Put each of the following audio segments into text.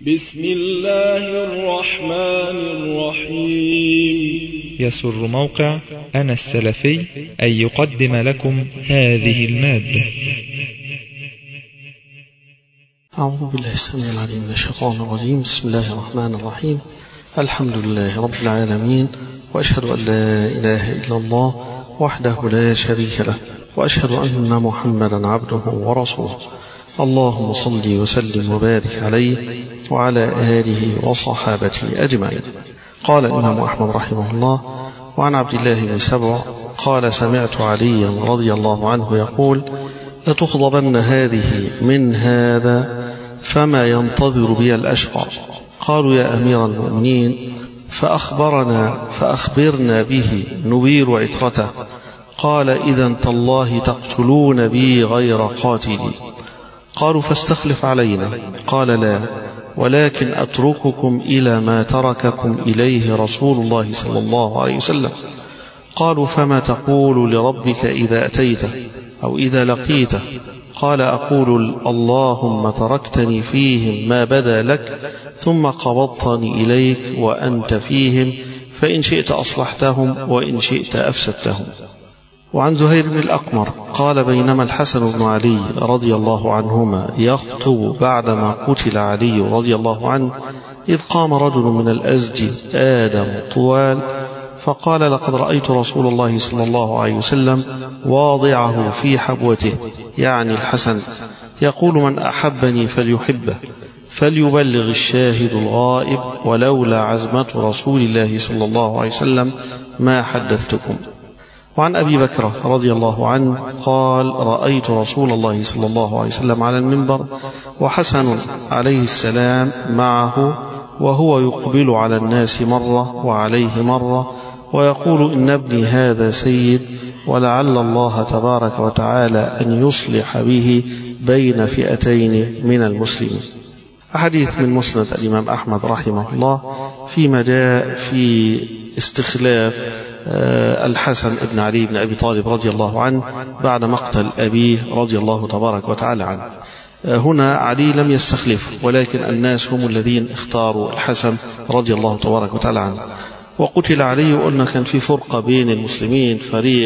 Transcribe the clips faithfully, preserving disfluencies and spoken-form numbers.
بسم الله الرحمن الرحيم. يسر موقع أنا السلفي أن يقدم لكم هذه المادة. أعوذ بالله السميع العليم من الشيطان الرجيم. بسم الله الرحمن الرحيم. الحمد لله رب العالمين، وأشهد أن لا إله إلا الله وحده لا شريك له، وأشهد أن محمدا عبده ورسوله. اللهم صل وسلم وبارك عليه وعلى آله وصحابته أجمعين. قال الإمام أحمد رحمه الله: وعن عبد الله بن سبع قال: سمعت عليا رضي الله عنه يقول: لتخضبن هذه من هذا فما ينتظر بي الأشقى. قالوا: يا أمير المؤمنين، فأخبرنا فأخبرنا به نبير عترته. قال: إذا تالله تقتلون بي غير قاتلي. قالوا: فاستخلف علينا. قال: لا، ولكن أترككم إلى ما ترككم إليه رسول الله صلى الله عليه وسلم. قالوا: فما تقول لربك إذا أتيته أو إذا لقيته؟ قال: أقول: اللهم تركتني فيهم ما بدا لك، ثم قبضتني إليك وأنت فيهم، فإن شئت أصلحتهم وإن شئت أفسدتهم. وعن زهير بن الأقمر قال: بينما الحسن بن علي رضي الله عنهما يخطب بعدما قتل علي رضي الله عنه، إذ قام رجل من الأزد آدم طوال فقال: لقد رأيت رسول الله صلى الله عليه وسلم واضعه في حبوته، يعني الحسن، يقول: من أحبني فليحبه، فليبلغ الشاهد الغائب، ولولا عزمة رسول الله صلى الله عليه وسلم ما حدثتكم. وعن أبي بكر رضي الله عنه قال: رأيت رسول الله صلى الله عليه وسلم على المنبر، وحسن عليه السلام معه، وهو يقبل على الناس مرة وعليه مرة، ويقول: إن ابني هذا سيد، ولعل الله تبارك وتعالى أن يصلح به بين فئتين من المسلمين. حديث من مسند الإمام أحمد رحمه الله فيما جاء في استخلاف الحسن بن علي بن أبي طالب رضي الله عنه بعد مقتل أبيه رضي الله تبارك وتعالى عنه. هنا علي لم يستخلف، ولكن الناس هم الذين اختاروا الحسن رضي الله تبارك وتعالى عنه. وقتل علي، وقلنا كان في فرقة بين المسلمين، فريق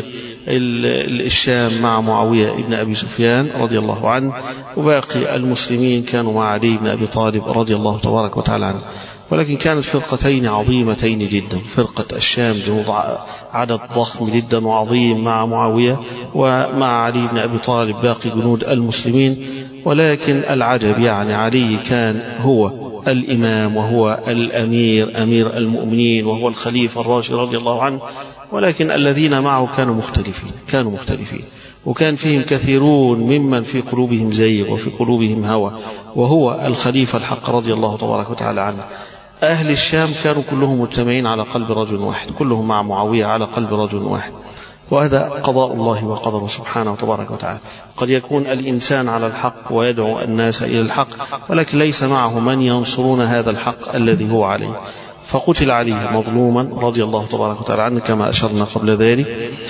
الشام مع معاوية بن أبي سفيان رضي الله عنه، وباقي المسلمين كانوا مع علي بن أبي طالب رضي الله تبارك وتعالى عنه. ولكن كانت فرقتين عظيمتين جدا، فرقة الشام جنود عدد ضخم جدا وعظيم مع معاوية، ومع علي بن أبي طالب باقي جنود المسلمين. ولكن العجب، يعني علي كان هو الإمام وهو الأمير، أمير المؤمنين، وهو الخليفة الراشد رضي الله عنه، ولكن الذين معه كانوا مختلفين كانوا مختلفين وكان فيهم كثيرون ممن في قلوبهم زيغ وفي قلوبهم هوى، وهو الخليفة الحق رضي الله تبارك وتعالى عنه. أهل الشام كانوا كلهم مجتمعين على قلب رجل واحد، كلهم مع معاوية على قلب رجل واحد، وهذا قضاء الله وقدره سبحانه وتبارك وتعالى. قد يكون الإنسان على الحق ويدعو الناس إلى الحق، ولكن ليس معه من ينصرون هذا الحق الذي هو عليه. فقتل علي مظلوما رضي الله تبارك وتعالى عنه كما أشرنا قبل ذلك.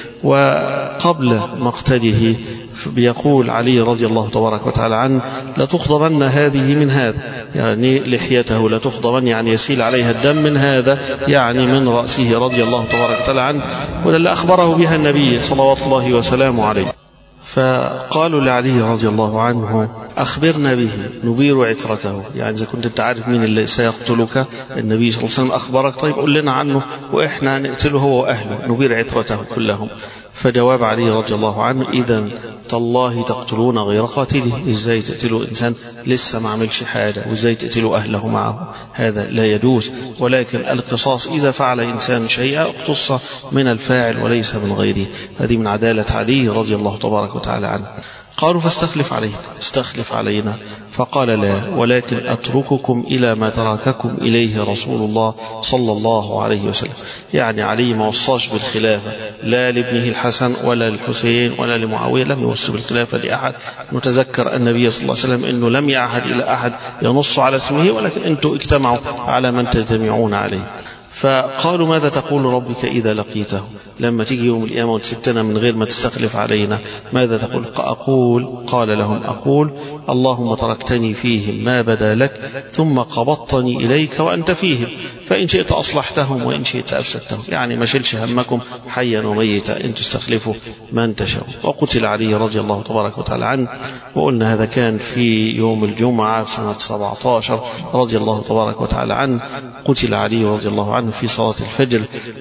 وقبل مقتله بيقول علي رضي الله تبارك وتعالى عنه: لتخضبن هذه من هذا، يعني لحيته لتخضبن، يعني يسيل عليها الدم، من هذا يعني من رأسه رضي الله تبارك وتعالى عنه، ولله أخبره بها النبي صلوات الله وسلامه عليه. فقالوا لعلي رضي الله عنه: أخبرنا به نبير عترته، يعني إذا كنت أنت عارف مين اللي سيقتلك، النبي صلى الله عليه وسلم أخبرك، طيب قل لنا عنه وإحنا نقتله هو وأهله، نبير عترته كلهم. فجواب علي رضي الله عنه: إذا تالله تقتلون غير قاتله. إزاي تقتلوا إنسان لسه ما عملش حاجة، وإزاي تقتلوا أهله معه؟ هذا لا يجوز. ولكن القصاص إذا فعل إنسان شيئا اقتص من الفاعل وليس من غيره. هذه من عدالة علي رضي الله تبارك وتعالى عنه. قالوا: فاستخلف علينا استخلف علينا فقال: لا، ولكن أترككم إلى ما ترككم إليه رسول الله صلى الله عليه وسلم. يعني علي ما وصاش بالخلافة لا لابنه الحسن ولا للحسين ولا لمعاوية، لم يوصي بالخلافة لأحد. نتذكر النبي صلى الله عليه وسلم أنه لم يعهد إلى أحد ينص على اسمه، ولكن أنتم اجتمعوا على من تجتمعون عليه. فقالوا ماذا تقول ربك إذا لقيته؟ لما تيجي يوم القيامة وتسبتنا من غير ما تستخلف علينا ماذا تقول؟ أقول قال لهم أقول اللهم تركتني فيهم ما بدا لك ثم قبضتني إليك وأنت فيهم فإن شئت أصلحتهم وإن شئت أفسدتهم. يعني ما شلش همكم حيا وميتا إن تستخلفوا من تشاء. وقتل علي رضي الله تبارك وتعالى عنه، وقلنا هذا كان في يوم الجمعة سنة سبعة عشر رضي الله تبارك وتعالى عنه. قتل علي رضي الله عنه في صلاة الفجر،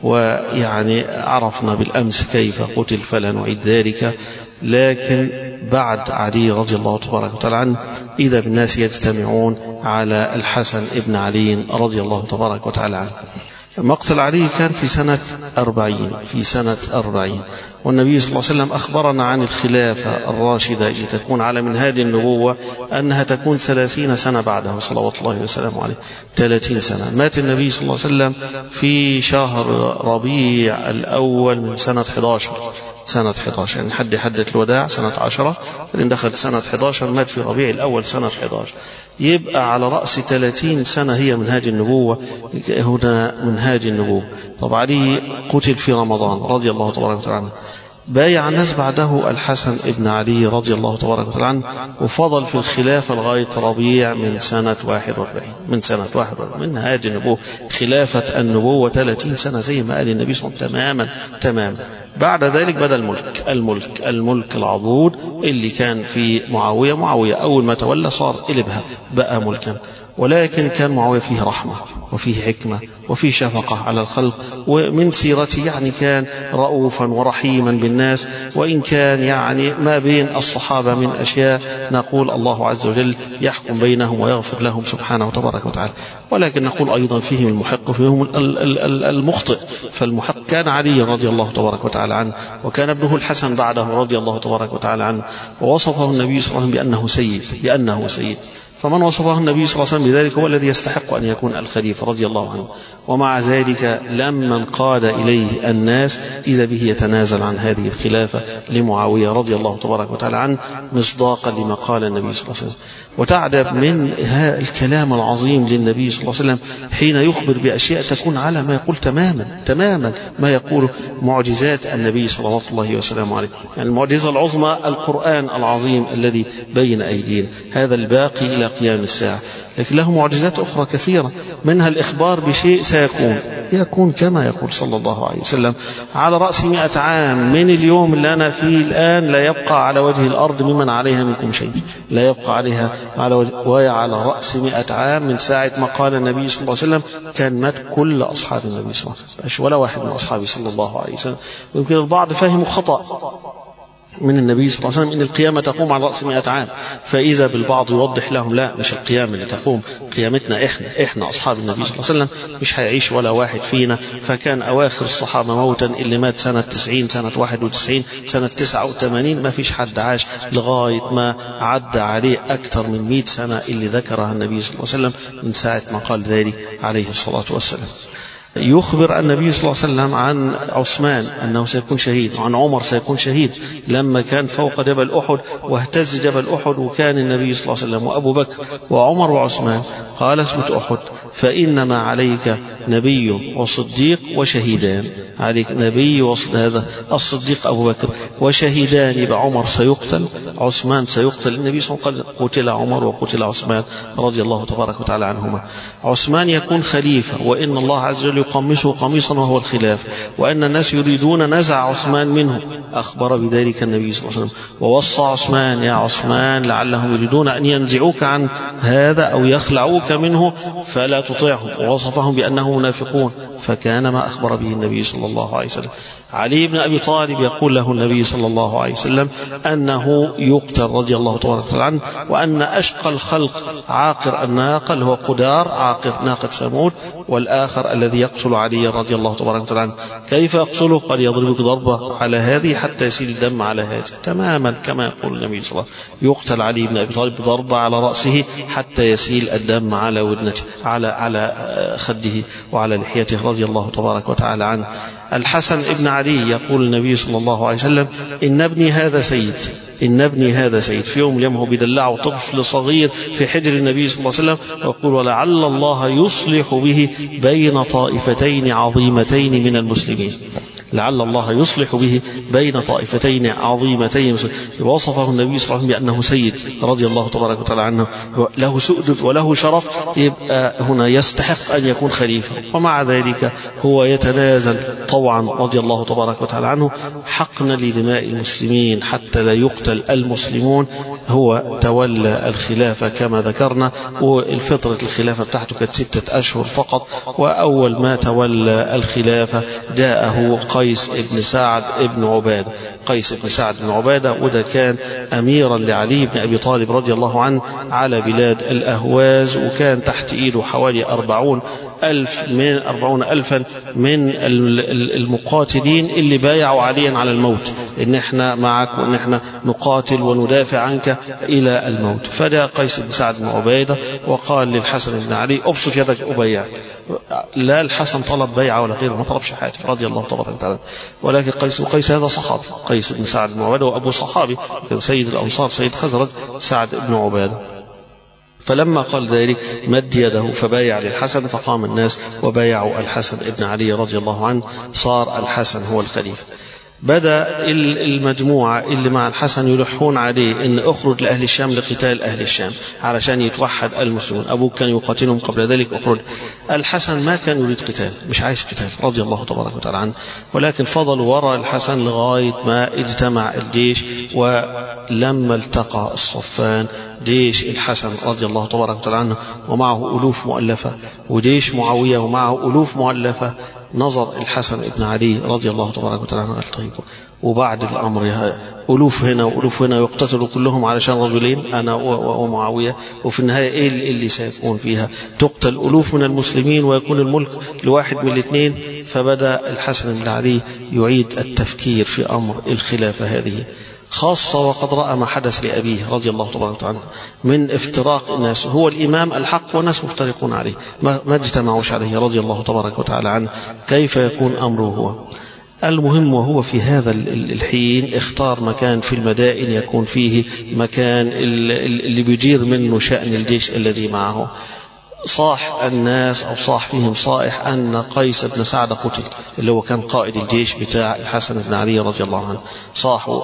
ويعني عرفنا بالأمس كيف قتل فلا نعيد ذلك. لكن بعد علي رضي الله تبارك وتعالى عنه إذا بالناس يجتمعون على الحسن ابن علي رضي الله تبارك وتعالى عنه. مقتل علي كان في سنة أربعين في سنة أربعين والنبي صلى الله عليه وسلم أخبرنا عن الخلافة الراشدة التي تكون على منهاج النبوة أنها تكون ثلاثين سنة بعده صلوات الله وسلامه عليه. ثلاثين سنة. مات النبي صلى الله عليه وسلم في شهر ربيع الأول من سنة أحد عشر سنة أحد عشر، يعني حد حدة الوداع سنة عشرة، لأن دخل سنة أحد عشر مات في ربيع الأول سنة أحد عشر. يبقى على رأس ثلاثين سنة هي منهاج النبوة. هنا منهاج النبوة. طبعا علي قتل في رمضان رضي الله تبارك وتعالى عنه. بايع الناس بعده الحسن ابن علي رضي الله تبارك وتعالى عنه، وفضل في الخلافة لغاية ربيع من سنة واحد وأربعين من سنة واحد وأربعين من هذه النبوة. خلافة النبوة ثلاثين سنة زي ما قال النبي صلى الله عليه وسلم تماما تماما. بعد ذلك بدأ الملك الملك الملك العضوض اللي كان في معاوية. معاوية أول ما تولى صار قلبها بقى ملكا، ولكن كان معاوية فيه رحمة وفيه حكمة وفيه شفقة على الخلق، ومن سيرته يعني كان رؤوفا ورحيما بالناس. وإن كان يعني ما بين الصحابة من أشياء نقول الله عز وجل يحكم بينهم ويغفر لهم سبحانه وتبارك وتعالى، ولكن نقول أيضا فيهم المحق وفيهم المخطئ. فالمحق كان علي رضي الله تبارك وتعالى عنه، وكان ابنه الحسن بعده رضي الله تبارك وتعالى عنه، ووصفه النبي صلى الله عليه وسلم بأنه سيد بأنه سيد فمن وصفه النبي صلى الله عليه وسلم بذلك هو الذي يستحق أن يكون الخليفة رضي الله عنه. ومع ذلك لما انقاد إليه الناس إذا به يتنازل عن هذه الخلافة لمعاوية رضي الله تبارك وتعالى عنه مصداقا لما قال النبي صلى الله عليه وسلم. وتعجب من الكلام العظيم للنبي صلى الله عليه وسلم حين يخبر بأشياء تكون على ما يقول تماما تماما ما يقول معجزات النبي صلى الله عليه وسلم عليه. يعني المعجزة العظمى القرآن العظيم الذي بين أيدينا هذا الباقي إلى قيام الساعة، لكن له معجزات أخرى كثيرة، منها الإخبار بشيء سيكون يكون كما يقول صلى الله عليه وسلم على رأس مئة عام من اليوم اللي أنا فيه الآن لا يبقى على وجه الأرض ممن عليها منكم شيء، لا يبقى عليها على وجه، وهي على رأس مئة عام من ساعة ما قال النبي صلى الله عليه وسلم كان مات كل أصحاب النبي صلى الله عليه وسلم ولا واحد من أصحابه صلى الله عليه وسلم. ويمكن البعض فهموا خطأ من النبي صلى الله عليه وسلم إن القيامة تقوم على رأس مئة عام، فإذا بالبعض يوضح لهم لا مش القيامة اللي تقوم، قيامتنا إحنا إحنا أصحاب النبي صلى الله عليه وسلم مش هيعيش ولا واحد فينا. فكان أواخر الصحابة موتا اللي مات سنة تسعين سنة واحد وتسعين سنة تسعة وثمانين ما فيش حد عاش لغاية ما عدى عليه أكثر من مئة سنة اللي ذكرها النبي صلى الله عليه وسلم من ساعة ما قال ذلك عليه الصلاة والسلام. يخبر النبي صلى الله عليه وسلم عن عثمان أنه سيكون شهيد، وعن عمر سيكون شهيد لما كان فوق جبل أحد واهتز جبل أحد، وكان النبي صلى الله عليه وسلم وأبو بكر وعمر وعثمان قال اثبت أحد فإنما عليك نبي وصديق وشهيدان، عليك نبي وصديق هذا الصديق أبو بكر وشهيدان، يبقى عمر سيقتل عثمان سيقتل. النبي صلى الله عليه وسلم قال قتل عمر وقتل عثمان رضي الله تبارك وتعالى عنهما. عثمان يكون خليفة، وإن الله عز وجل يقمصه قميصا وهو الخلاف، وأن الناس يريدون نزع عثمان منه، أخبر بذلك النبي صلى الله عليه وسلم ووصى عثمان يا عثمان لعلهم يريدون أن ينزعوك عن هذا أو يخلعوك منه فلا تطيعهم، ووصفهم بأنهم منافقون، فكان ما أخبر به النبي صلى الله عليه وسلم. علي بن أبي طالب يقول له النبي صلى الله عليه وسلم أنه يقتل رضي الله تبارك وتعالى عنه، وأن أشقى الخلق عاقر الناقة اللي هو قدار عاقر ناقة ثمود، والآخر الذي يقتل علي رضي الله تبارك وتعالى عنه. كيف يقتله؟ قال يضربك ضربة على هذه حتى يسيل الدم على هذه، تماما كما يقول النبي صلى الله عليه وسلم. يقتل علي بن أبي طالب ضربة على رأسه حتى يسيل الدم على ودنته على على خده وعلى لحيته رضي الله تبارك وتعالى عنه. الحسن ابن علي يقول النبي صلى الله عليه وسلم إن ابني هذا سيد، إن ابني هذا سيد. في يوم اليوم هو بيدلعه طفل صغير في حجر النبي صلى الله عليه وسلم، ويقول ولعل الله يصلح به بين طائفتين عظيمتين من المسلمين، لعل الله يصلح به بين طائفتين عظيمتين. وصفه النبي صلى الله عليه وسلم بأنه سيد رضي الله تبارك وتعالى عنه، له سؤدد وله شرف، يبقى هنا يستحق أن يكون خليفة. ومع ذلك هو يتنازل طوعا رضي الله تبارك وتعالى عنه حقنا لدماء المسلمين حتى لا يقتل المسلمون. هو تولى الخلافة كما ذكرنا، والفترة الخلافة بتاعته كانت ستة أشهر فقط. وأول ما تولى الخلافة جاءه قيس بن سعد بن عبادة، قيس بن سعد بن عبادة، وده كان أميرا لعلي بن أبي طالب رضي الله عنه على بلاد الأهواز، وكان تحت إيده حوالي أربعون ألف من أربعون ألفا من المقاتلين اللي بايعوا عليا على الموت، إن إحنا معك وإن إحنا نقاتل وندافع عنك إلى الموت. فجاء قيس بن سعد بن عبادة وقال للحسن بن علي أبسط يدك أبايعك. لا الحسن طلب بيعة ولا غيره، ما طلبش حاجة رضي الله تبارك وتعالى، ولكن قيس وقيس هذا صحابي، قيس بن سعد بن عبادة وأبو صحابي كان سيد الأنصار سيد خزرج سعد بن عبادة. فلما قال ذلك مد يده فبايع للحسن، فقام الناس وبايعوا الحسن بن علي رضي الله عنه، صار الحسن هو الخليفة. بدأ المجموعة اللي مع الحسن يلحون عليه إن أخرج لأهل الشام لقتال أهل الشام علشان يتوحد المسلمون. أبوه كان يقاتلهم قبل ذلك، أخرج. الحسن ما كان يريد قتال، مش عايز قتال رضي الله تبارك وتعالى عنه، ولكن فضلوا وراء الحسن لغاية ما اجتمع الجيش. ولما التقى الصفان جيش الحسن رضي الله تبارك وتعالى عنه ومعه ألوف مؤلفة، وجيش معاوية ومعه ألوف مؤلفة، نظر الحسن بن علي رضي الله تبارك وتعالى عنه قال طيب وبعد الأمر ألوف هنا وألوف هنا يقتتلوا كلهم علشان رجلين أنا ومعاوية، وفي النهاية إيه اللي سيكون فيها؟ تقتل ألوف من المسلمين ويكون الملك لواحد من الاثنين. فبدأ الحسن بن علي يعيد التفكير في أمر الخلافة هذه، خاصة وقد رأى ما حدث لأبيه رضي الله تبارك وتعالى من افتراق الناس. هو الإمام الحق والناس مفترقون عليه، ما اجتمعوش عليه رضي الله تبارك وتعالى عنه، كيف يكون أمره هو؟ المهم وهو في هذا الحين اختار مكان في المدائن يكون فيه مكان اللي بيجير منه شأن الجيش الذي معه. صاح الناس أو صاح فيهم صائح أن قيس بن سعد قتل، اللي هو كان قائد الجيش بتاع الحسن بن علي رضي الله عنه. صاحوا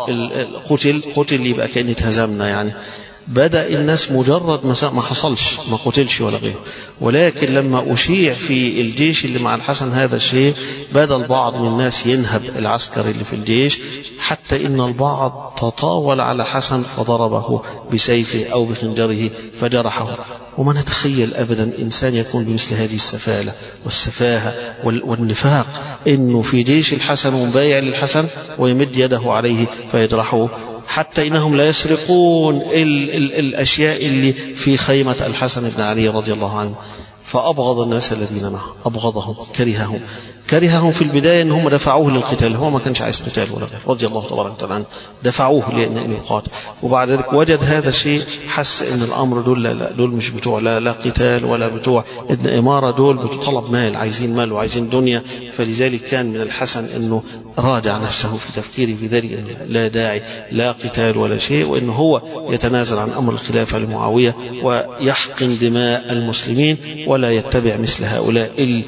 قتل قتل يبقى كأن اتهزمنا يعني. بدأ الناس مجرد ما حصلش، ما قتلش ولا غيره، ولكن لما أشيع في الجيش اللي مع الحسن هذا الشيء بدأ البعض من الناس ينهب العسكر اللي في الجيش، حتى إن البعض تطاول على الحسن فضربه بسيفه أو بخنجره فجرحه. وما نتخيل أبدا إنسان يكون بمثل هذه السفالة والسفاهة والنفاق، إنه في جيش الحسن ومبايع للحسن ويمد يده عليه فيجرحه، حتى إنهم لا يسرقون ال ال الأشياء اللي في خيمة الحسن بن علي رضي الله عنه. فأبغض الناس الذين معه، أبغضهم، كرههم كرههم في البداية أنهم دفعوه للقتال، هو ما كانش عايز قتال ولا غير رضي الله تبارك وتعالى عنه، دفعوه لأن يقاتل. وبعد ذلك وجد هذا الشيء، حس أن الأمر دول لا, لا دول مش بتوع لا, لا قتال ولا بتوع ابن إمارة، دول بتطلب مال، عايزين مال وعايزين دنيا. فلذلك كان من الحسن أنه راجع نفسه في تفكيره في ذلك، أنه لا داعي لا قتال ولا شيء، وأنه هو يتنازل عن أمر الخلافة لمعاوية ويحقن دماء المسلمين ولا يتبع مثل هؤلاء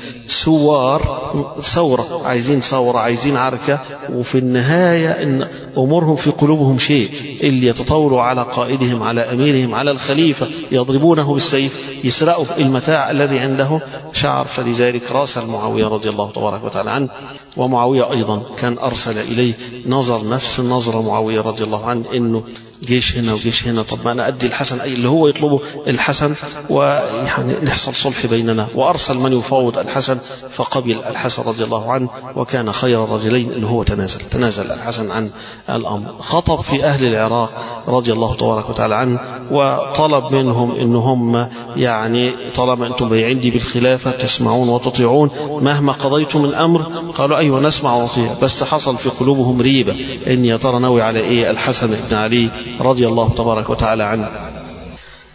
السوار. ثورة، عايزين ثورة، عايزين عركة، وفي النهاية إن أمورهم في قلوبهم شيء، اللي يتطاولوا على قائدهم على أميرهم على الخليفة يضربونه بالسيف، يسرقوا المتاع الذي عنده شعر. فلذلك راسل معاوية رضي الله تبارك وتعالى عنه، ومعاوية أيضا كان أرسل إليه نظر نفس النظرة معاوية رضي الله عنه، إنه جيش هنا وجيش هنا، طب ما أنا أدي الحسن أي اللي هو يطلبه الحسن ويعني نحصل صلح بيننا. وأرسل من يفاوض الحسن فقبل الحسن رضي الله عنه، وكان خير الرجلين إنه هو تنازل تنازل الحسن عن الأمر. خطب في أهل العراق رضي الله تبارك وتعالى عنه، وطلب منهم إنهم يعني طالما أنتم بيعندي بالخلافة تسمعون وتطيعون مهما قضيتم من أمر. قالوا أيوة نسمع ونطيع، بس حصل في قلوبهم ريبة إن يا ترى نوي على إيه الحسن بن علي رضي الله تبارك وتعالى عنه.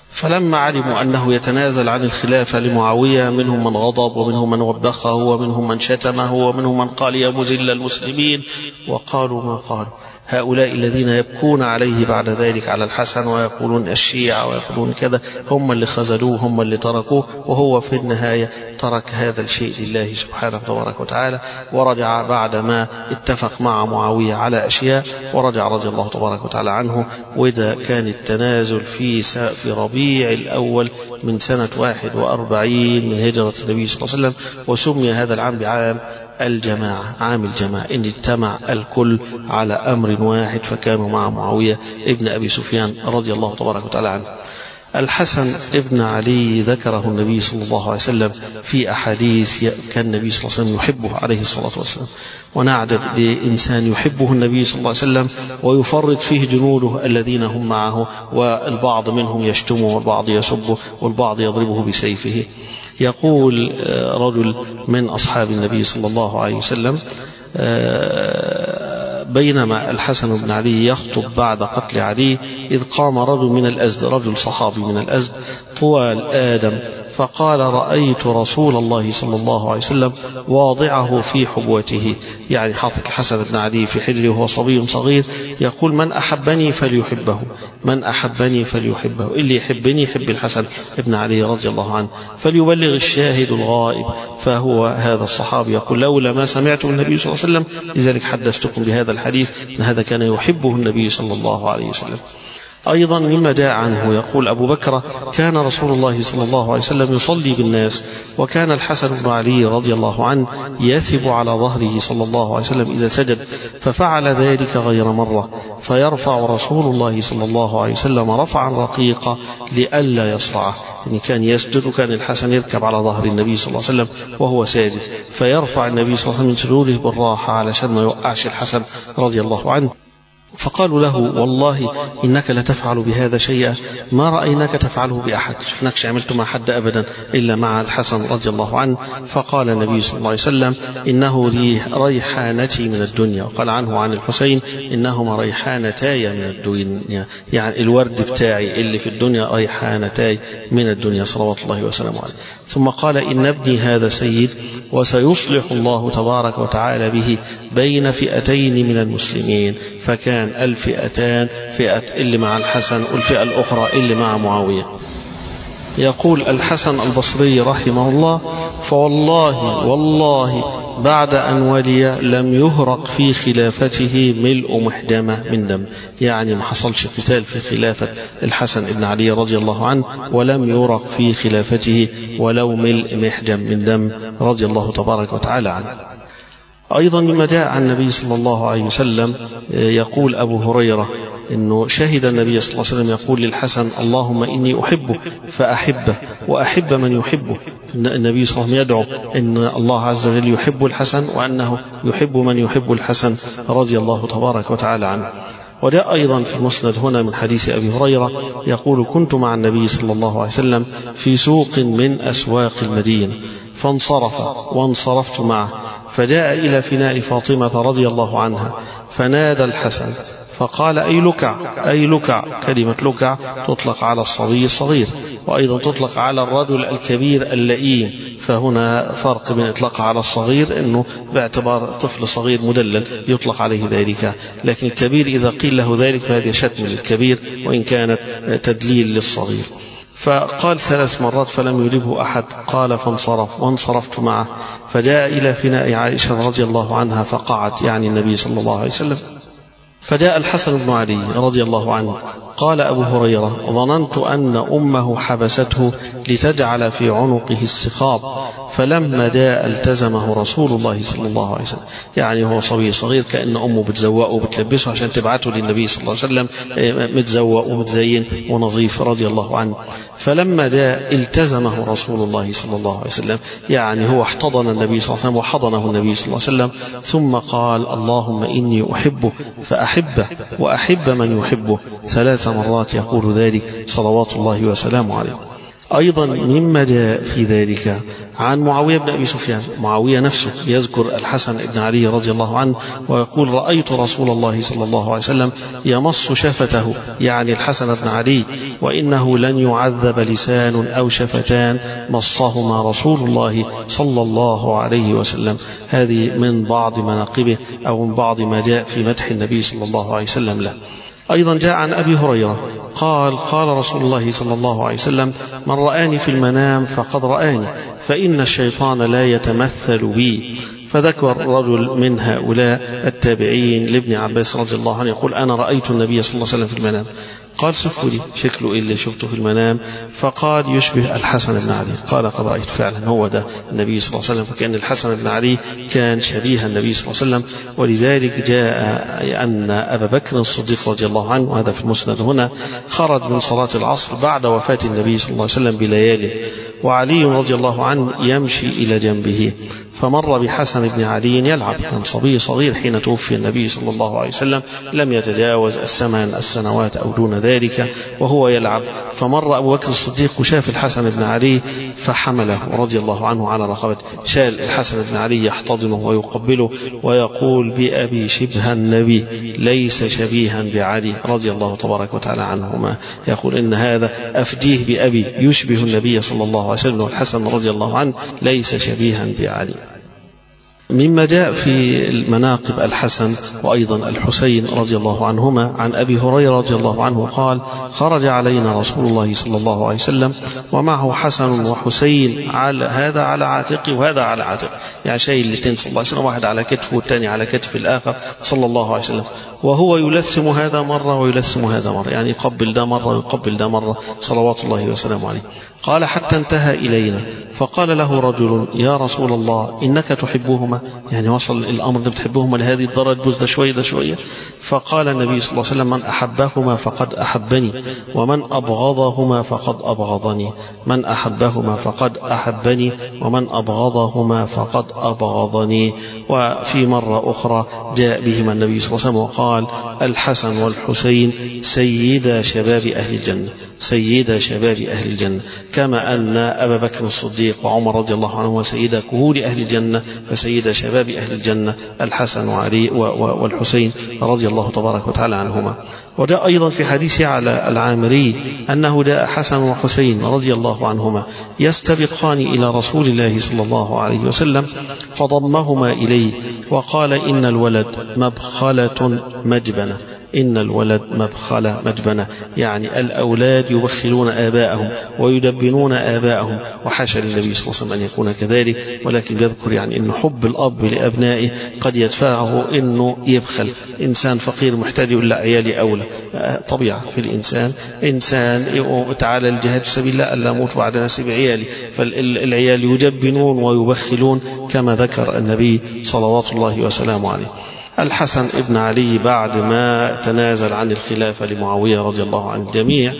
فلما علموا أنه يتنازل عن الخلافة لمعاوية منهم من غضب ومنهم من وبخه ومنهم من شتمه ومنهم من قال يا مذل المسلمين وقالوا ما قالوا. هؤلاء الذين يبكون عليه بعد ذلك على الحسن ويقولون الشيعة ويقولون كذا هم اللي خذلوه هم اللي تركوه، وهو في النهاية ترك هذا الشيء لله سبحانه تبارك وتعالى، ورجع بعدما اتفق مع معاوية على أشياء ورجع رضي الله تبارك وتعالى عنه. وإذا كان التنازل في في ربيع الأول من سنة واحد وأربعين من هجرة النبي صلى الله عليه وسلم، وسمي هذا العام بعام الجماعة، عام الجماعة، إن اجتمع الكل على أمر واحد فكانوا مع معاوية ابن أبي سفيان رضي الله تبارك وتعالى عنه. الحسن ابن علي ذكره النبي صلى الله عليه وسلم في أحاديث كان النبي صلى الله عليه وسلم يحبه عليه الصلاة والسلام، ونعجب لإنسان يحبه النبي صلى الله عليه وسلم ويفرط فيه جنوده الذين هم معه، والبعض منهم يشتمه والبعض يسبه والبعض يضربه بسيفه. يقول رجل من أصحاب النبي صلى الله عليه وسلم بينما الحسن بن علي يخطب بعد قتل علي إذ قام رجل من الأزد، رجل صحابي من الأزد طوال آدم، فقال رأيت رسول الله صلى الله عليه وسلم واضعه في حبوته، يعني حاطط الحسن بن علي في حجره وهو صبي صغير، يقول من أحبني فليحبه، من أحبني فليحبه، اللي يحبني يحب الحسن بن علي رضي الله عنه، فليبلغ الشاهد الغائب. فهو هذا الصحابي يقول لولا ما سمعت النبي صلى الله عليه وسلم لذلك حدثتكم بهذا الحديث، أن هذا كان يحبه النبي صلى الله عليه وسلم. أيضا مما جاء عنه يقول أبو بكر كان رسول الله صلى الله عليه وسلم يصلي بالناس، وكان الحسن بن علي رضي الله عنه يثب على ظهره صلى الله عليه وسلم إذا سجد، ففعل ذلك غير مرة، فيرفع رسول الله صلى الله عليه وسلم رفعا رقيقا لئلا يصرعه، يعني كان يسجد وكان الحسن يركب على ظهر النبي صلى الله عليه وسلم وهو ساجد، فيرفع النبي صلى الله عليه وسلم من سجوده بالراحة علشان ما يوقعش الحسن رضي الله عنه. فقالوا له والله إنك لتفعل بهذا شيئا ما رأيناك تفعله بأحد، شفناكش عملت مع حد أبدا إلا مع الحسن رضي الله عنه. فقال النبي صلى الله عليه وسلم إنه ريحانتي من الدنيا، وقال عنه عن الحسين إنهما ريحانتاي من الدنيا، يعني الورد بتاعي اللي في الدنيا ريحانتاي من الدنيا صلوات الله وسلامه عليه. ثم قال إن ابني هذا سيد وسيصلح الله تبارك وتعالى به بين فئتين من المسلمين، فكان الفئتان فئة اللي مع الحسن والفئة الأخرى اللي مع معاوية. يقول الحسن البصري رحمه الله فوالله والله بعد أن ولي لم يهرق في خلافته ملء محجمة من دم، يعني ما حصلش قتال في خلافة الحسن بن علي رضي الله عنه، ولم يهرق في خلافته ولو ملء محجم من دم رضي الله تبارك وتعالى عنه. أيضا مما جاء عن النبي صلى الله عليه وسلم يقول أبو هريرة إنه شهد النبي صلى الله عليه وسلم يقول للحسن اللهم إني أحبه فأحبه وأحب من يحبه. النبي صلى الله عليه وسلم يدعو إن الله عز وجل يحب الحسن وأنه يحب من يحب الحسن رضي الله تبارك وتعالى عنه. وجاء أيضا في المسند هنا من حديث أبي هريرة يقول كنت مع النبي صلى الله عليه وسلم في سوق من أسواق المدينة فانصرف وانصرفت معه، فجاء إلى فناء فاطمة رضي الله عنها فنادى الحسن فقال أي لكع أي لكع. كلمة لكع تطلق على الصبي الصغير وأيضا تطلق على الرجل الكبير اللئيم، فهنا فرق بين إطلاق على الصغير أنه باعتبار طفل صغير مدلل يطلق عليه ذلك، لكن الكبير إذا قيل له ذلك فهذا شتم للكبير وإن كانت تدليل للصغير. فقال ثلاث مرات فلم يجبه أحد، قال فانصرف وانصرفت معه، فجاء إلى فناء عائشة رضي الله عنها فقعد، يعني النبي صلى الله عليه وسلم. فجاء الحسن بن علي رضي الله عنه قال أبو هريرة ظننت أن أمه حبسته لتجعل في عنقه السخاب، فلما جاء التزمه رسول الله صلى الله عليه وسلم، يعني هو صبي صغير كأن أمه بتزوقه وبتلبسه عشان تبعته للنبي صلى الله عليه وسلم متزوق ومتزين ونظيف رضي الله عنه. فلما جاء التزمه رسول الله صلى الله عليه وسلم، يعني هو احتضن النبي صلى الله عليه وسلم وحضنه النبي صلى الله عليه وسلم، ثم قال اللهم إني أحبه فأحبه وأحب من يحبه ثلاث مرات يقول ذلك صلوات الله وسلامه عليه. أيضا مما جاء في ذلك عن معاوية بن أبي سفيان، معاوية نفسه يذكر الحسن بن علي رضي الله عنه ويقول رأيت رسول الله صلى الله عليه وسلم يمص شفته، يعني الحسن بن علي، وإنه لن يعذب لسان أو شفتان مصهما رسول الله صلى الله عليه وسلم. هذه من بعض مناقبه أو من بعض ما جاء في مدح النبي صلى الله عليه وسلم له. أيضا جاء عن أبي هريرة قال قال رسول الله صلى الله عليه وسلم من رآني في المنام فقد رآني، فإن الشيطان لا يتمثل بي. فذكر رجل من هؤلاء التابعين لابن عباس رضي الله عنه يقول أنا رأيت النبي صلى الله عليه وسلم في المنام. قال صفوا لي شكله إيه اللي شفته في المنام؟ فقال يشبه الحسن بن علي. قال قد رأيت فعلا هو ده النبي صلى الله عليه وسلم، فكأن الحسن بن علي كان شبيه النبي صلى الله عليه وسلم. ولذلك جاء أن أبا بكر الصديق رضي الله عنه، وهذا في المسند هنا، خرج من صلاة العصر بعد وفاة النبي صلى الله عليه وسلم بليالي، وعلي رضي الله عنه يمشي إلى جنبه، فمر بحسن بن علي يلعب، كان صبي صغير حين توفي النبي صلى الله عليه وسلم، لم يتجاوز الثمان السنوات أو دون ذلك، وهو يلعب. فمر أبو بكر الصديق وشاف الحسن بن علي فحمله رضي الله عنه على رقبته، شال الحسن بن علي يحتضنه ويقبله ويقول بأبي شبه النبي ليس شبيها بعلي رضي الله تبارك وتعالى عنهما، يقول إن هذا أفديه بأبي يشبه النبي صلى الله عليه وسلم، والحسن رضي الله عنه ليس شبيها بعلي. مما جاء في المناقب الحسن وأيضا الحسين رضي الله عنهما عن أبي هريرة رضي الله عنه قال خرج علينا رسول الله صلى الله عليه وسلم ومعه حسن وحسين، على هذا على عاتقي وهذا على عاتق، يعني شيء الاثنين صلى الله عليه وسلم، واحد على كتفه والثاني على كتف الآخر صلى الله عليه وسلم، وهو يلثم هذا مرة ويلثم هذا مرة، يعني يقبل ده مرة ويقبل ده مرة صلوات الله وسلامه عليه. قال حتى انتهى إلينا فقال له رجل يا رسول الله إنك تحبهما، يعني وصل الأمر ده بتحبهما لهذه الدرجة، بوز ده شوية ده شوية. فقال النبي صلى الله عليه وسلم من أحبهما فقد أحبني ومن أبغضهما فقد أبغضني، من أحبهما فقد أحبني ومن أبغضهما فقد أبغضني. وفي مرة أخرى جاء بهما النبي صلى الله عليه وسلم وقال الحسن والحسين سيدا شباب أهل الجنة، سيدا شباب أهل الجنة، كما أن أبا بكر الصديق وعمر رضي الله عنه سيدا كهول أهل الجنة فسيدا شباب أهل الجنة الحسن وعلي والحسين رضي الله تبارك وتعالى عنهما. وجاء أيضا في حديث على العامري أنه جاء حسن وحسين رضي الله عنهما يستبقان إلى رسول الله صلى الله عليه وسلم فضمهما إليه وقال إن الولد مبخلة مجبنة، إن الولد مبخلة مجبنة، يعني الأولاد يبخلون آباءهم ويدبنون آباءهم، وحاشا للنبي صلى الله عليه وسلم أن يكون كذلك، ولكن يذكر يعني أن حب الأب لأبنائه قد يدفعه أنه يبخل. إنسان فقير محتاج يقول لا عيالي أولى، طبيعة في الإنسان، إنسان تعالى الجهاد في سبيل الله ألا أموت بعد نسب عيالي، فالعيال يدبنون ويبخلون كما ذكر النبي صلوات الله وسلامه عليه. الحسن ابن علي بعد ما تنازل عن الخلافة لمعاوية رضي الله عن الجميع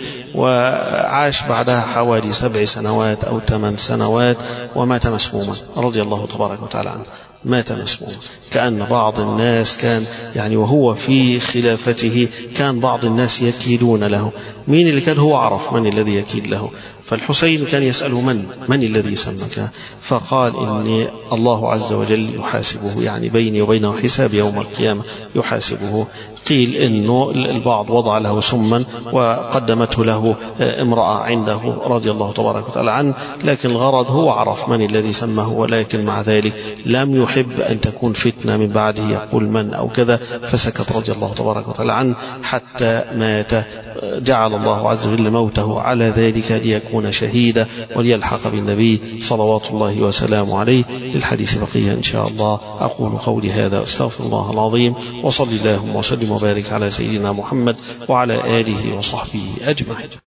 وعاش بعدها حوالي سبع سنوات أو ثمان سنوات ومات مسموما رضي الله تبارك وتعالى عنه، مات مسموما. كأن بعض الناس كان يعني وهو في خلافته كان بعض الناس يكيدون له، مين اللي كان هو عرف من الذي يكيد له. فالحسين كان يسأله من من الذي سمك، فقال إني الله عز وجل يحاسبه، يعني بيني وبينه حساب يوم القيامة يحاسبه. قيل إنه البعض وضع له سما وقدمته له امرأة عنده رضي الله تبارك وتعالى عنه، لكن الغرض هو عرف من الذي سمه، ولكن مع ذلك لم يحب أن تكون فتنة من بعده يقول من أو كذا، فسكت رضي الله تبارك وتعالى عنه حتى مات. جعل الله عز وجل موته على ذلك ليكون شهيدا وليلحق بالنبي صلوات الله وسلامه عليه. للحديث بقية إن شاء الله. أقول قولي هذا أستغفر الله العظيم، وصلي اللهم وسلم وبارك على سيدنا محمد وعلى آله وصحبه أجمعين.